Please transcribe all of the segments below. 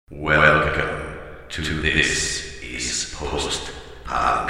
Welcome to This is Post-Punk.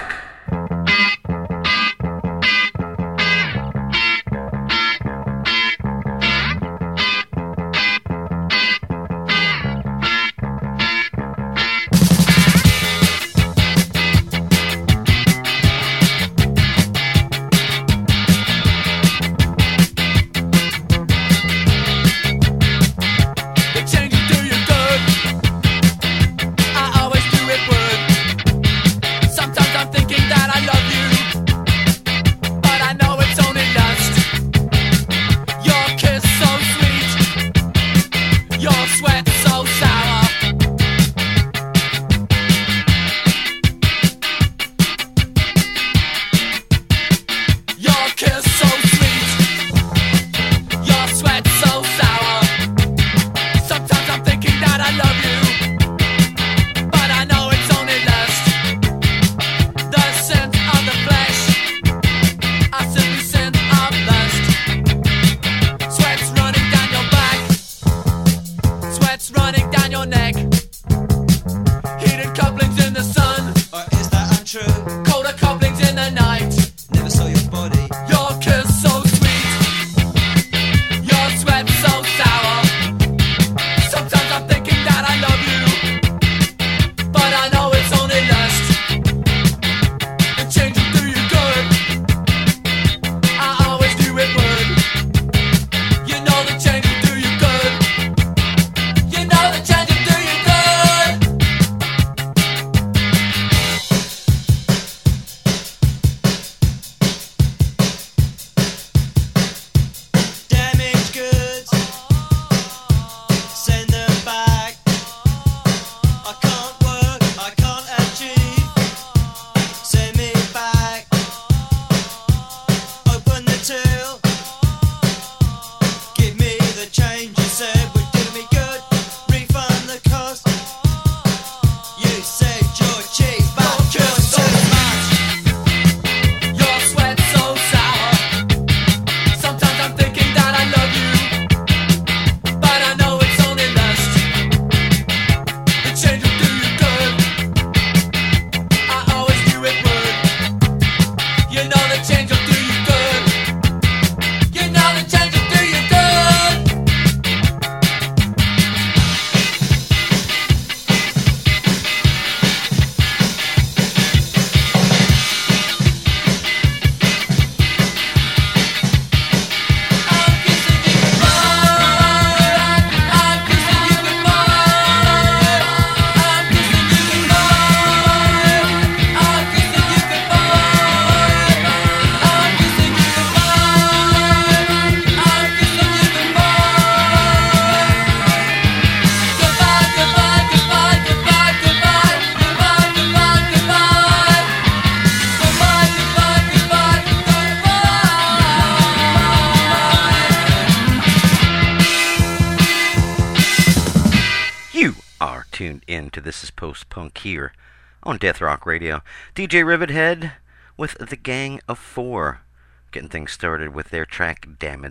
This is Post-Punk here on Death Rock Radio. DJ Rivethead with the Gang of Four, getting things started with their track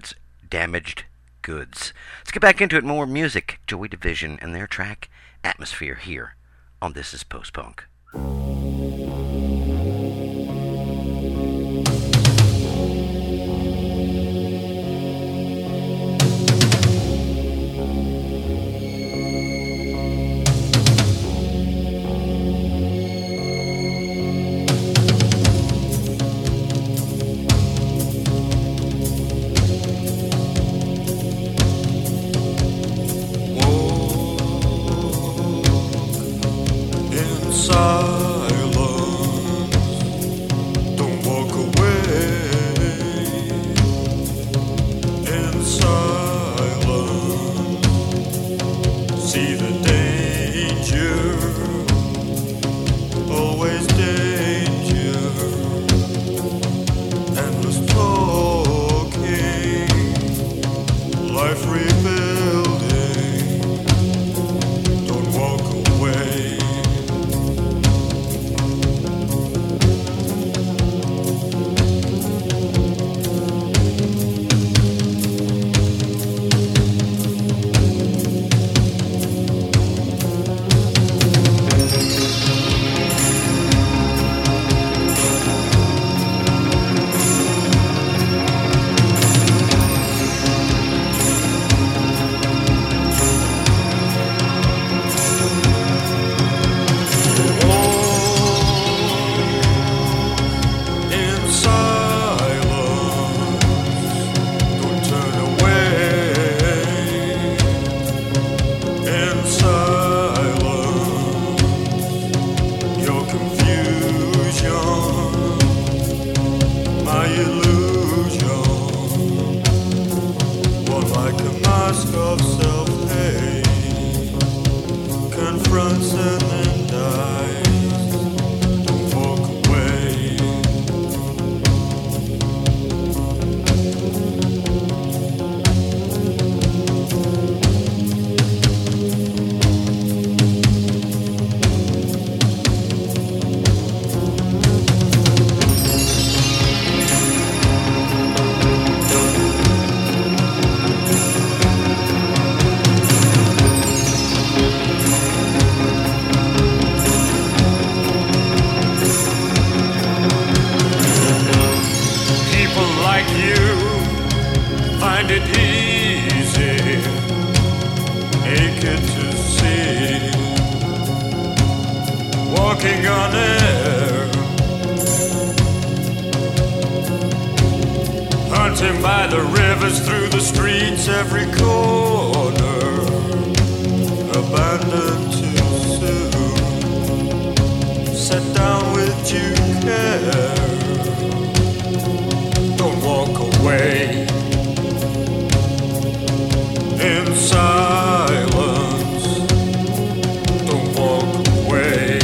Damaged Goods. Let's get back into it. More music. Joy Division and their track Atmosphere here on This is Post-Punk. confronts and then dies. Don't walk away. Find it easy, naked to see, walking on air, hunting by the rivers, through the streets, every corner, abandoned too soon, set down with due care. Don't walk away. In silence, don't walk away.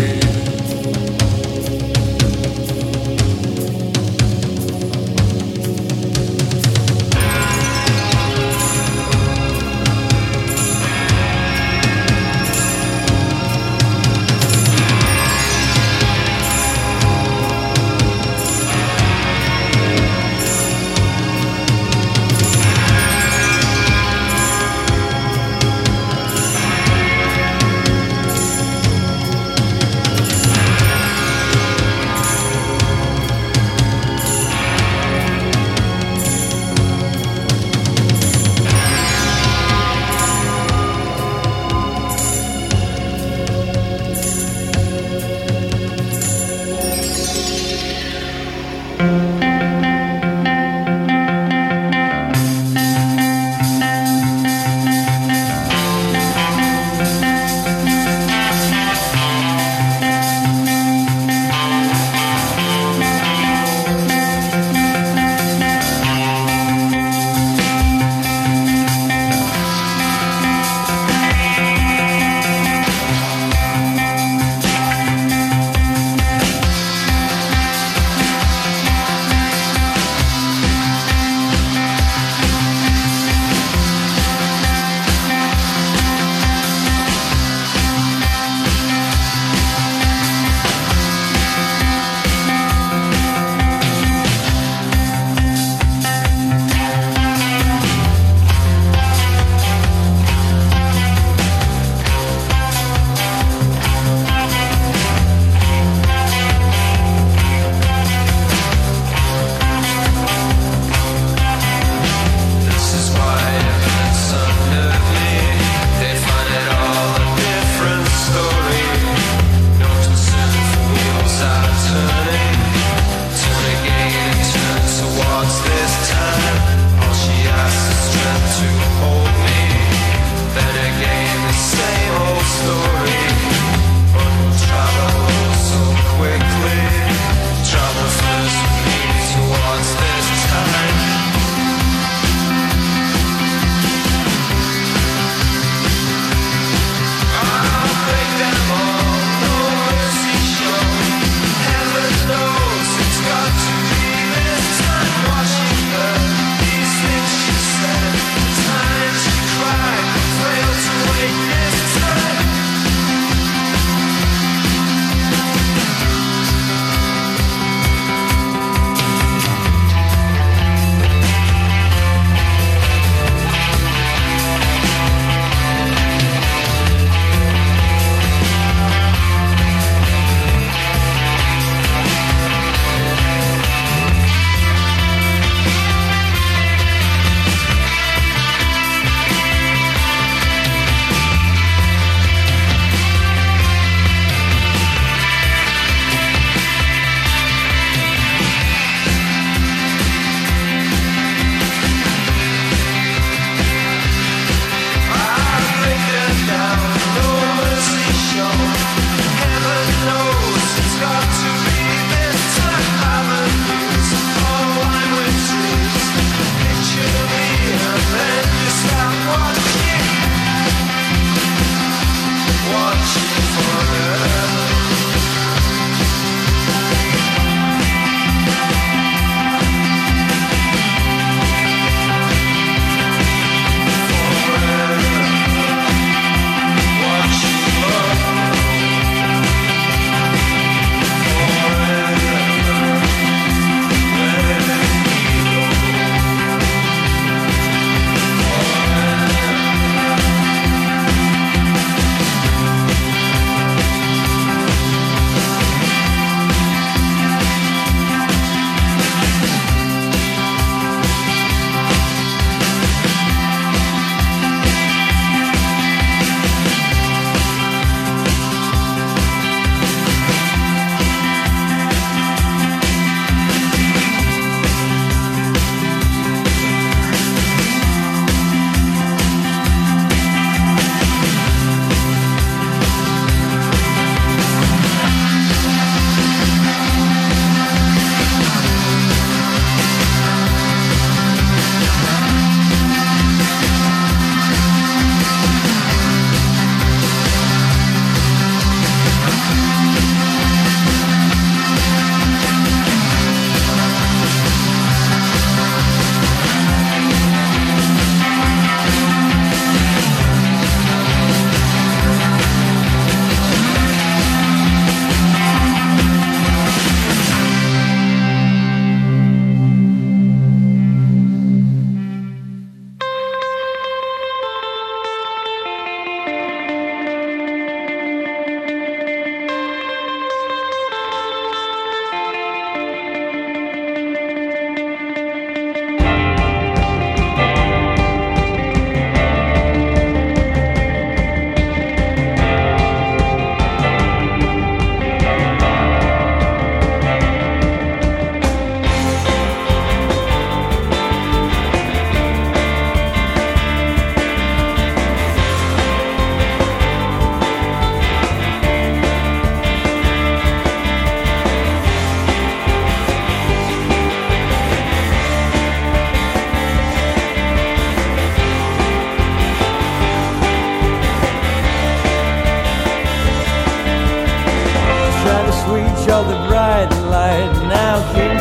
of the bright light, now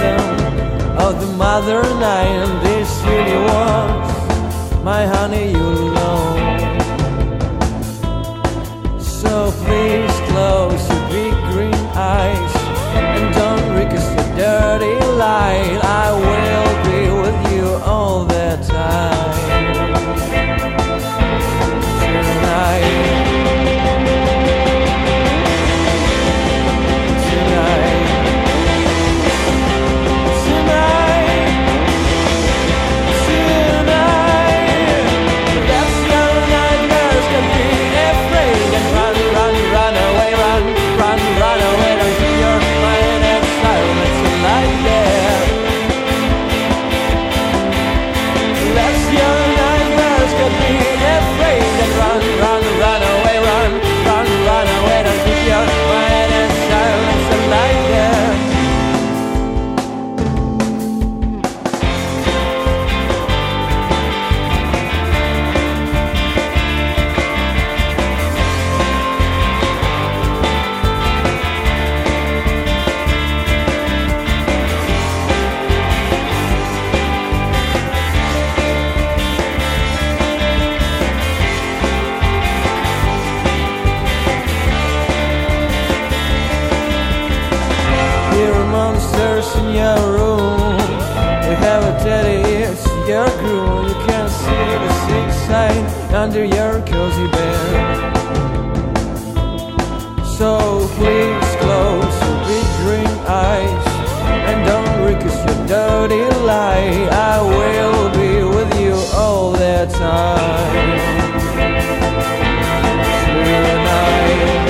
kingdom of the mother night. And this city was my honey, you know. So please close your big green eyes and don't recast the dirty light. I will be with you all the time. Tonight. In your room, you have a teddy, it's your groom. You can see the sick side under your cozy bed. So please close your big green eyes and don't recast your dirty lie. I will be with you all the time. Tonight.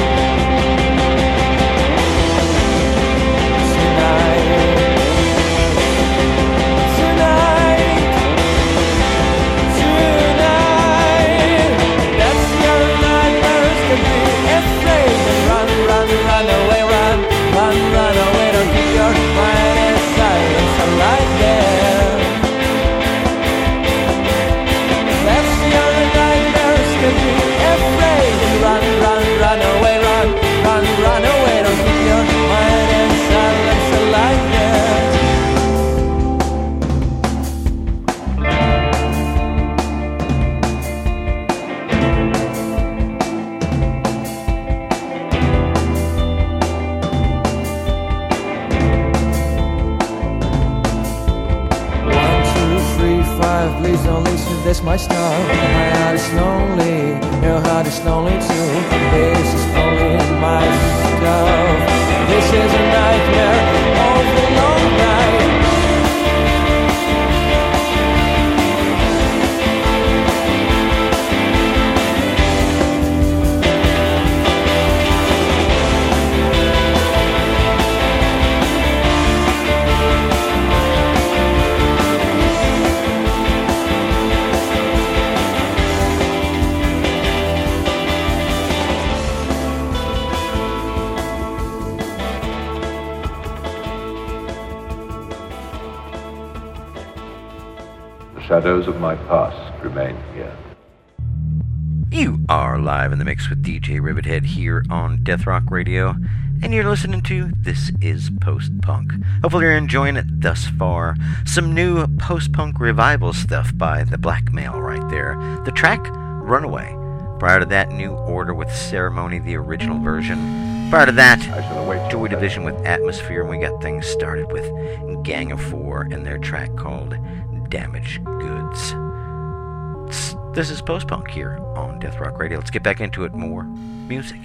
Like that. That's the only night please don't listen, that's my stuff. My heart is lonely, your heart is lonely too. This is only my stuff. This is a nightmare of a long night. Shadows of my past remain here. You are live in the mix with DJ Rivethead here on Death Rock Radio, and you're listening to This Is Post-Punk. Hopefully you're enjoying it thus far. Some new post-punk revival stuff by The Blackmail right there. The track, Runaway. Prior to that, New Order with Ceremony, the original version. Prior to that, Joy Division with Atmosphere, and we got things started with Gang of Four and their track called Damaged Goods. This is Post-Punk here on Death Rock Radio. Let's get back into it. More music.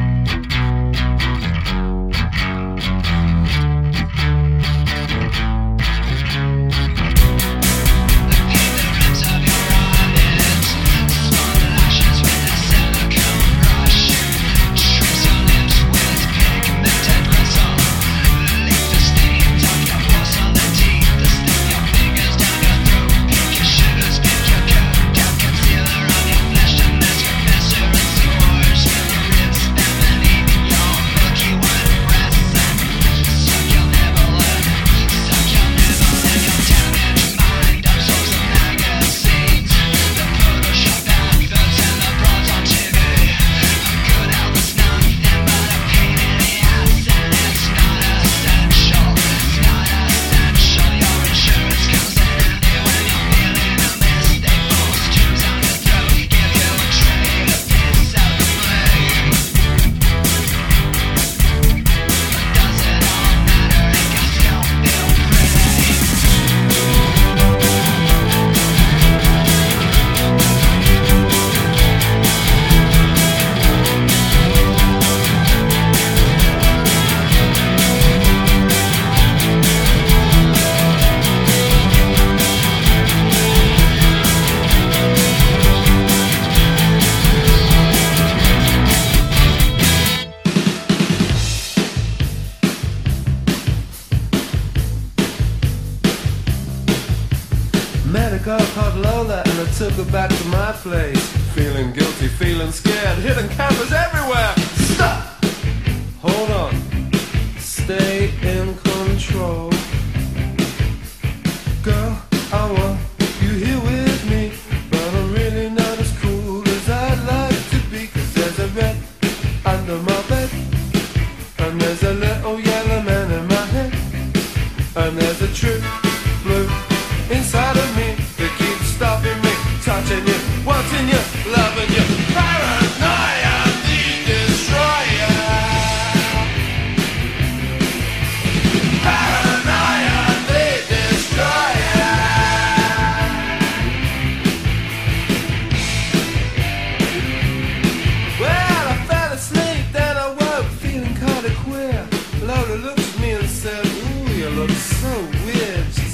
Took her back to my place, feeling guilty, feeling scared, hidden cameras everywhere. Stop! Hold on, stay in control. Girl, I want you here with me, but I'm really not as cool as I'd like to be. Cause there's a red under my bed, and there's a little yellow man in my head, and there's a true blue inside of me that keeps stopping me, touching you, wanting you, loving you. Paranoia, the destroyer. Paranoia, the destroyer. Well, I fell asleep, then I woke feeling kinda queer. Lola looked at me and said, ooh, you look so weird.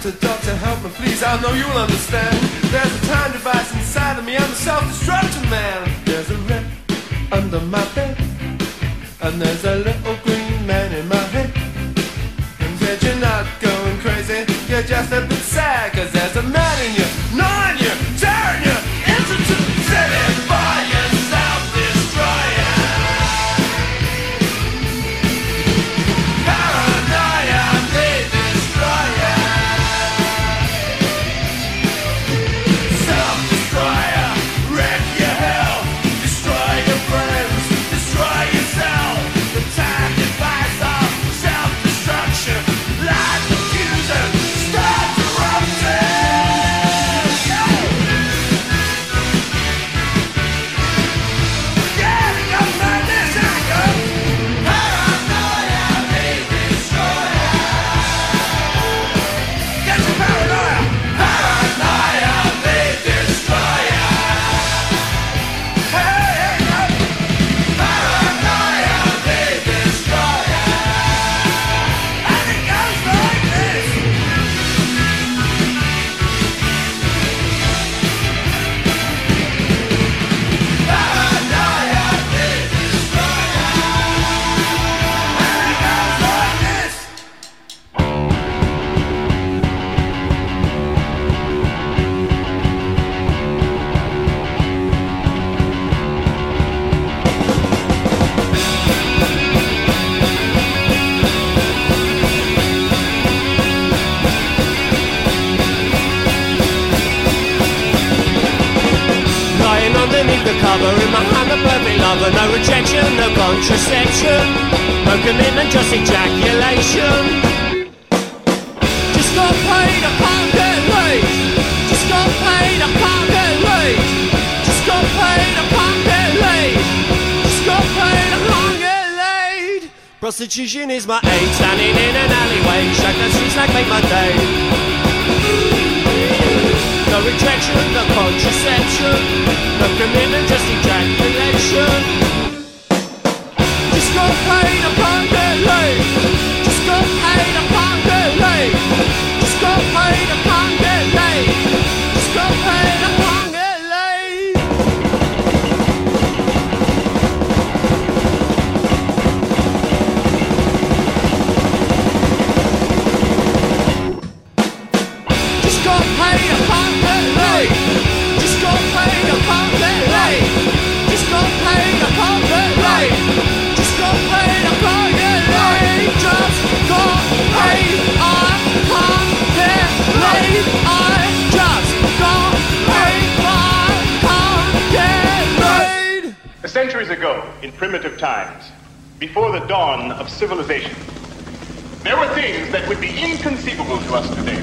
Doctor, doctor, help me please, I know you'll understand. There's a time device inside of me, I'm a self-destruction man. There's a rat under my bed, and there's a little green man in my head. And said you're not going crazy, you're just a bit sad, cause there's a man in you, gnawing you, tearing you into two. Sitting by yourself, destroyer. Paranoia, the destroyer. Self-destroyer, wreck your health, destroy your friends, destroy yourself. The time device of self-destruction, light diffuser, start erupting. Getting up from this anger. Paranoia, the destroyer. Get your paranoia. Paranoia, the destroyer. Hey, hey, paranoia, the destroyer. And it goes like this. Paranoia, the destroyer. And it goes like this. Lying underneath the cover in my hand, a perfect lover. No rejection, no contraception, no commitment, just ejaculation. Just got paid, I can't get laid. Just got paid, I can't get laid. Just got paid, I can't get laid. Just got paid, I can't get laid. Prostitution is my aim, standing in an alleyway. Shake the streets like make my day. No rejection, no contraception, no commitment, just ejaculation. Just got paid, I can't get laid. Just got paid, I can't get laid. Just got paid, I can't get laid. Just got paid, I can't get laid. Just got paid, I can't get laid. Just got paid, I can't get laid. Just got paid, I can't get laid. Just got paid, I can't get laid. Just got paid, I can't get laid. I just got paid, I can't get laid. Centuries ago, in primitive times, before the dawn of civilization, there were things that would be inconceivable to us today.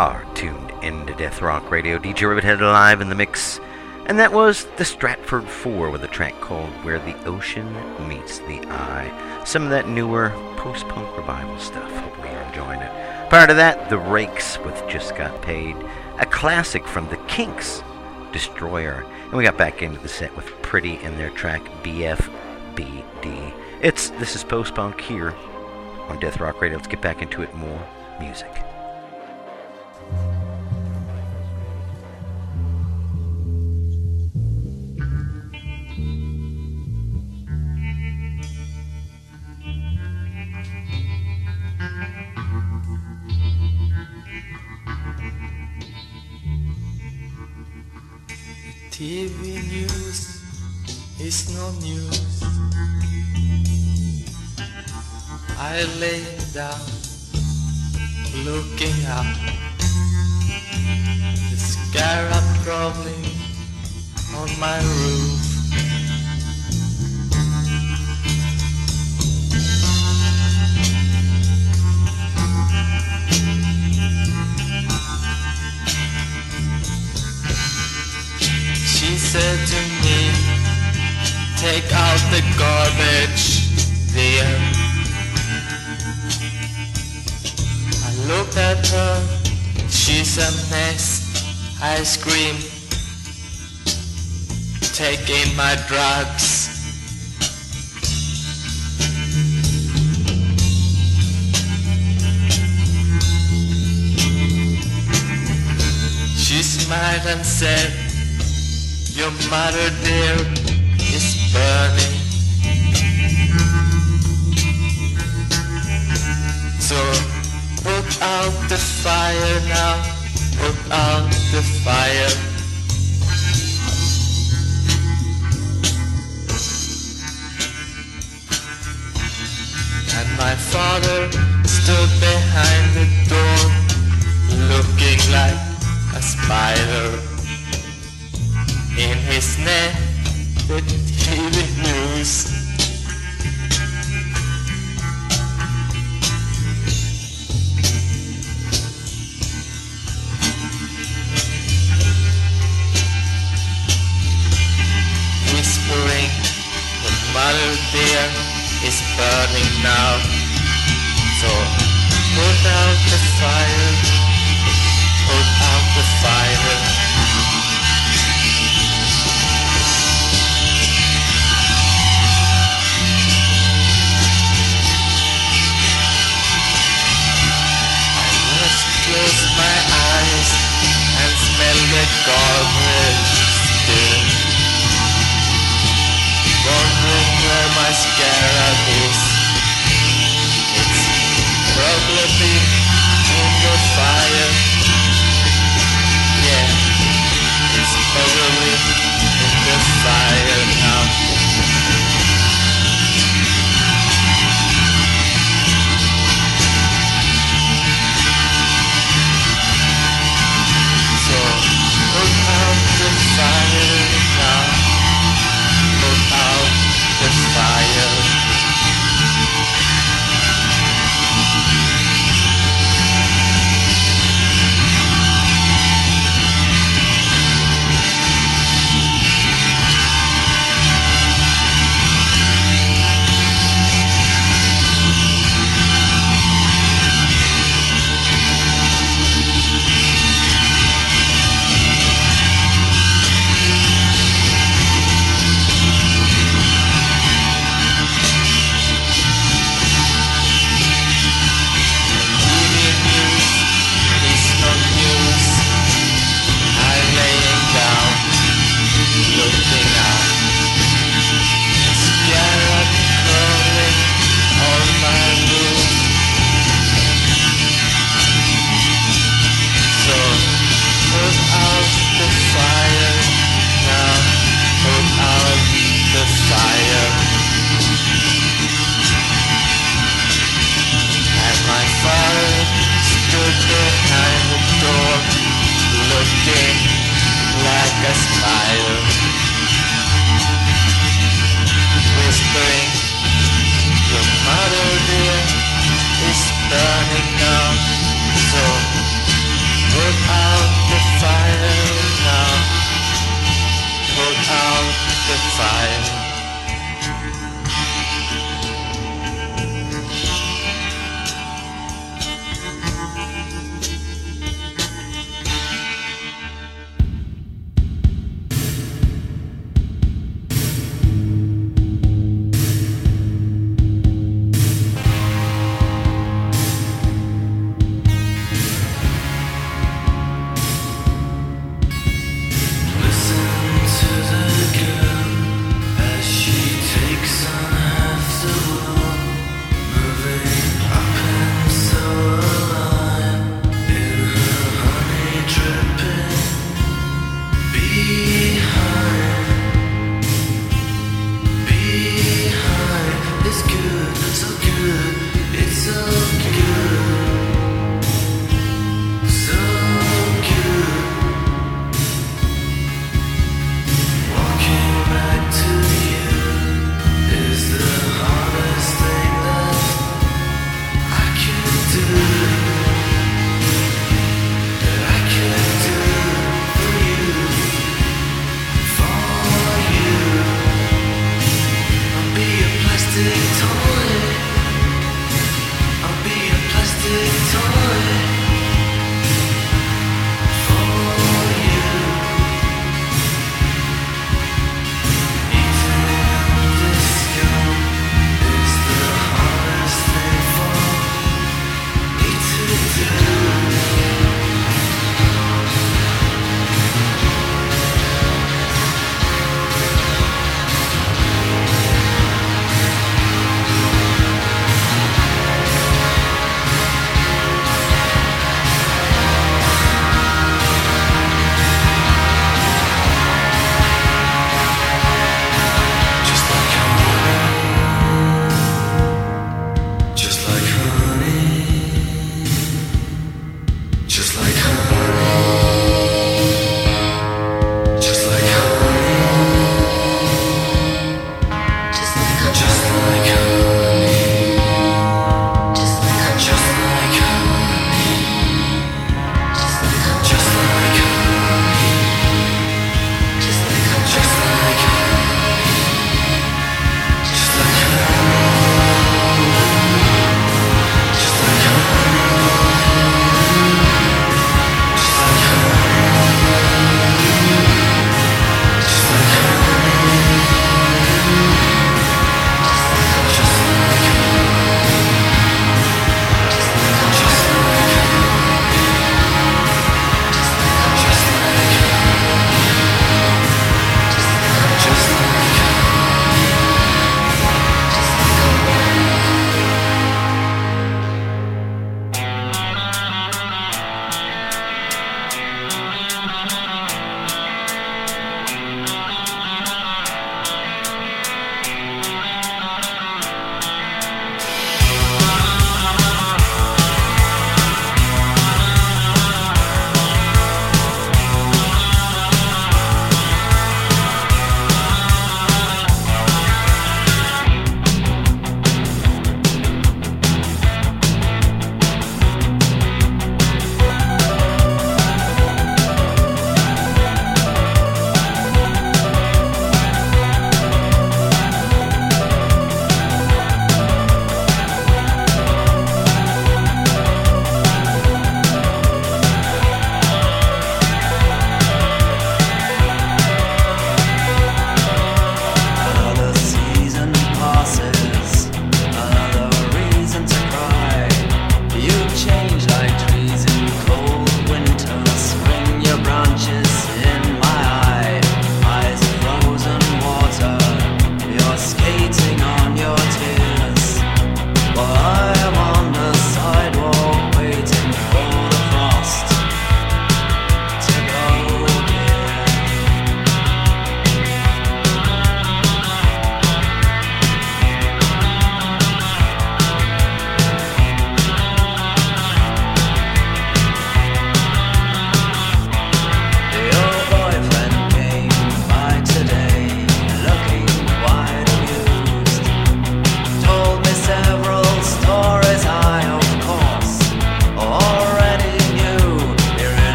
are tuned into Death Rock Radio. DJ Rivethead live in the mix. And that was the Stratford 4 with a track called Where the Ocean Meets the Eye. Some of that newer post-punk revival stuff. Hopefully you're enjoying it. Prior to that, The Rakes with Just Got Paid. A classic from the Kinks, Destroyer. And we got back into the set with Pretty and their track BFBD. This is post-punk here on Death Rock Radio. Let's get back into it. More music. TV news is no news. I lay down, looking up. The scarab crawling on my roof. She said to me, take out the garbage there. I looked at her, she's a mess. I screamed, taking my drugs. She smiled and said, your mother dear is burning. So put out the fire now, put out the fire. And my father stood behind the door, looking like a spider. In his neck, the TV news. Whispering, the mother dear is burning now. So put out the fire, put out the fire. Close my eyes and smell the garbage still. Wondering where my scarab is. It's probably in the fire. Yeah. fire. Listen to the girl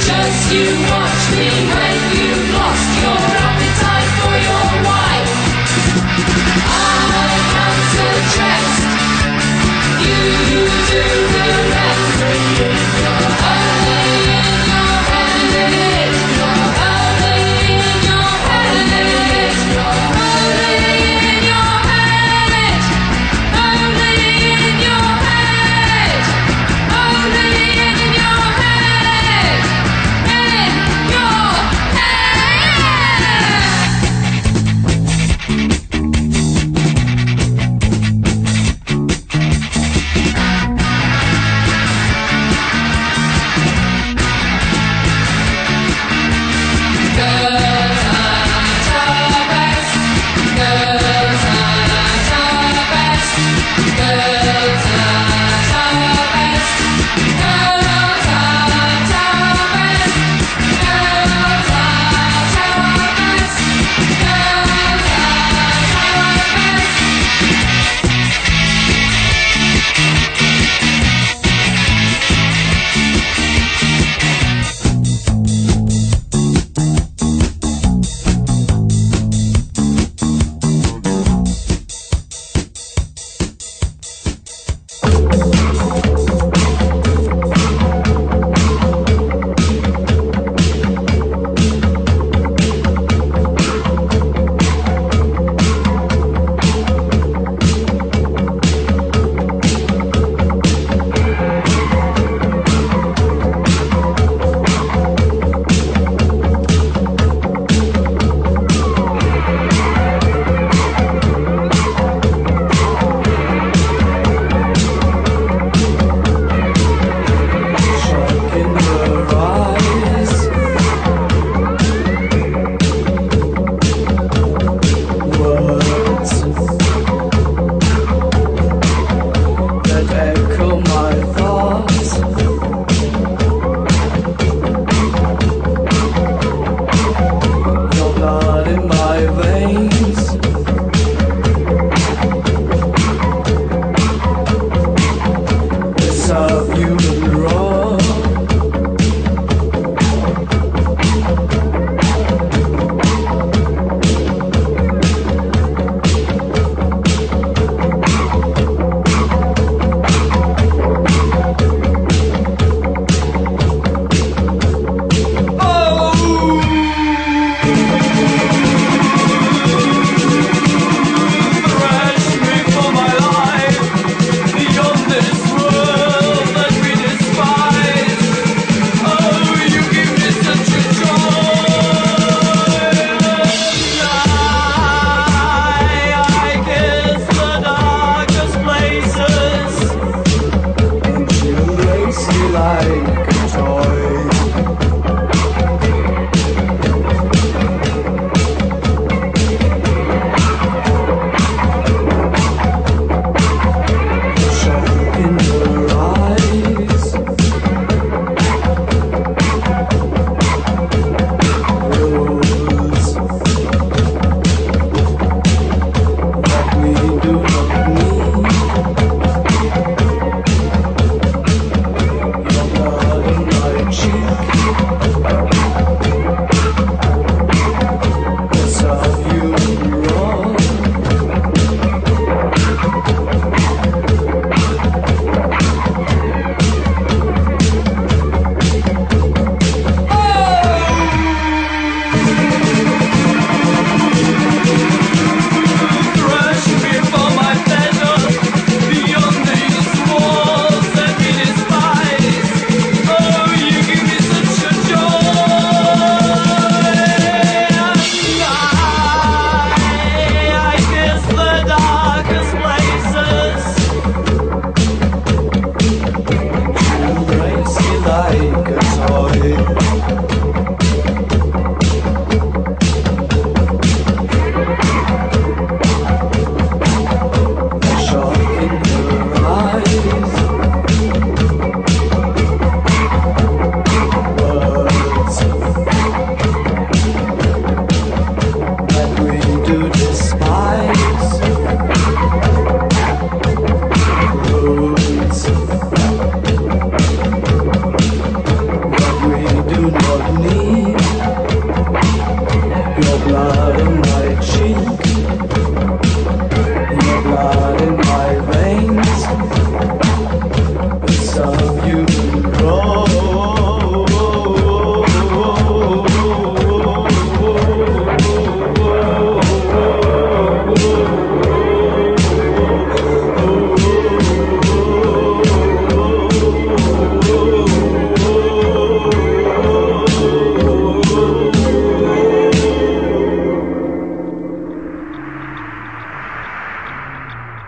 Just you watch me when you've lost your appetite for your wife. I count the tricks, you do the rest. Only in your head, only in your head, only in your head, only in your head, only in your head.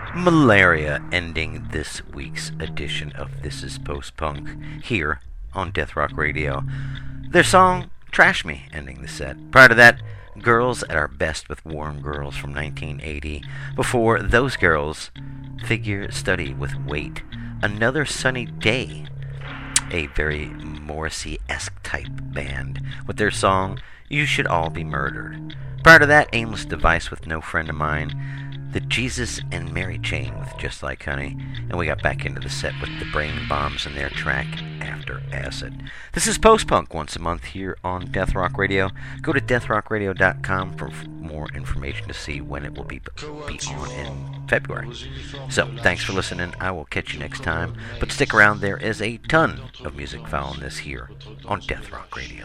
Malaria ending this week's edition of This Is Post-Punk here on Death Rock Radio. Their song, Trash Me, ending the set. Prior to that, Girls at Our Best with Warm Girls from 1980. Before Those Girls, Figure Study with Wait. Another Sunny Day, a very Morrissey-esque type band, with their song, You Should All Be Murdered. Prior to that, Aimless Device with No Friend of Mine. The Jesus and Mary Chain with Just Like Honey, and we got back into the set with the Brain Bombs and their track After Acid. This is Post-Punk once a month here on Death Rock Radio. Go to deathrockradio.com for more information to see when it will be on in February. So, thanks for listening. I will catch you next time, but stick around. There is a ton of music following this here on Death Rock Radio.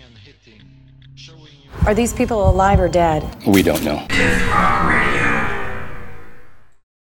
Are these people alive or dead? We don't know. Death Rock Radio.